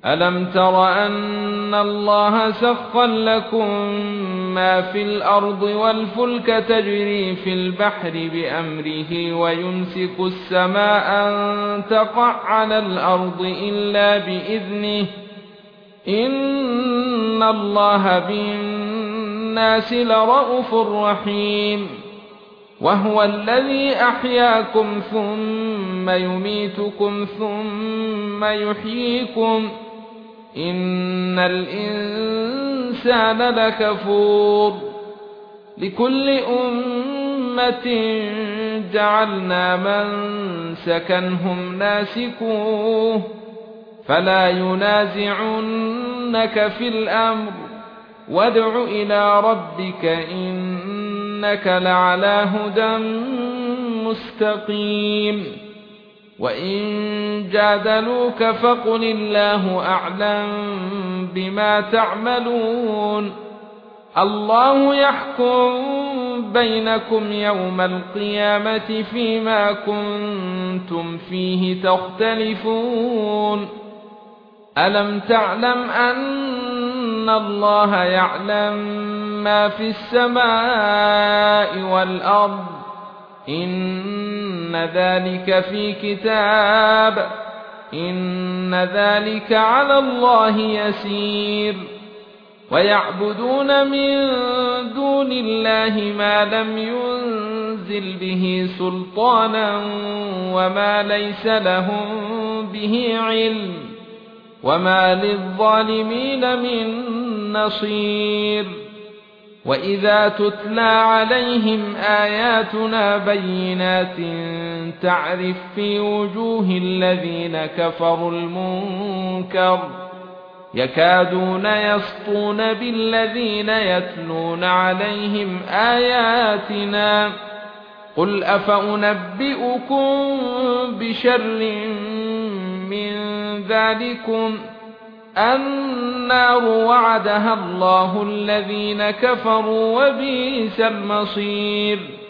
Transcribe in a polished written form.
ألم تر أن الله سخر لكم ما في الأرض والفلك تجري في البحر بأمره ويمسك السماء أن تقع على الأرض إلا بإذنه إن الله بالناس لرءوف رحيم وهو الذي أحياكم ثم يميتكم ثم يحييكم إن الإنسان لكفور لكل أمة جعلنا منسكنهم ناسكوه فلا ينازعنك في الأمر وادع إلى ربك إنك لعلى هدى مستقيم وإن جادلوك فقل الله أعلم بما تعملون الله يحكم بينكم يوم القيامة فيما كنتم فيه تختلفون ألم تعلم أن الله يعلم ما في السماء والأرض إن ذلك في كتاب إن ذلك على الله يسير ويعبدون من دون الله ما لم ينزل به سلطانا وما ليس لهم به علم وما للظالمين من نصير وإذا تتلى عليهم آياتنا بينات تعرف في وجوه الذين كفروا المنكر يكادون يسطون بالذين يتلون عليهم آياتنا قل أفأنبئكم بشر من ذلكم النار وعدها الله الذين كفروا وبئس المصير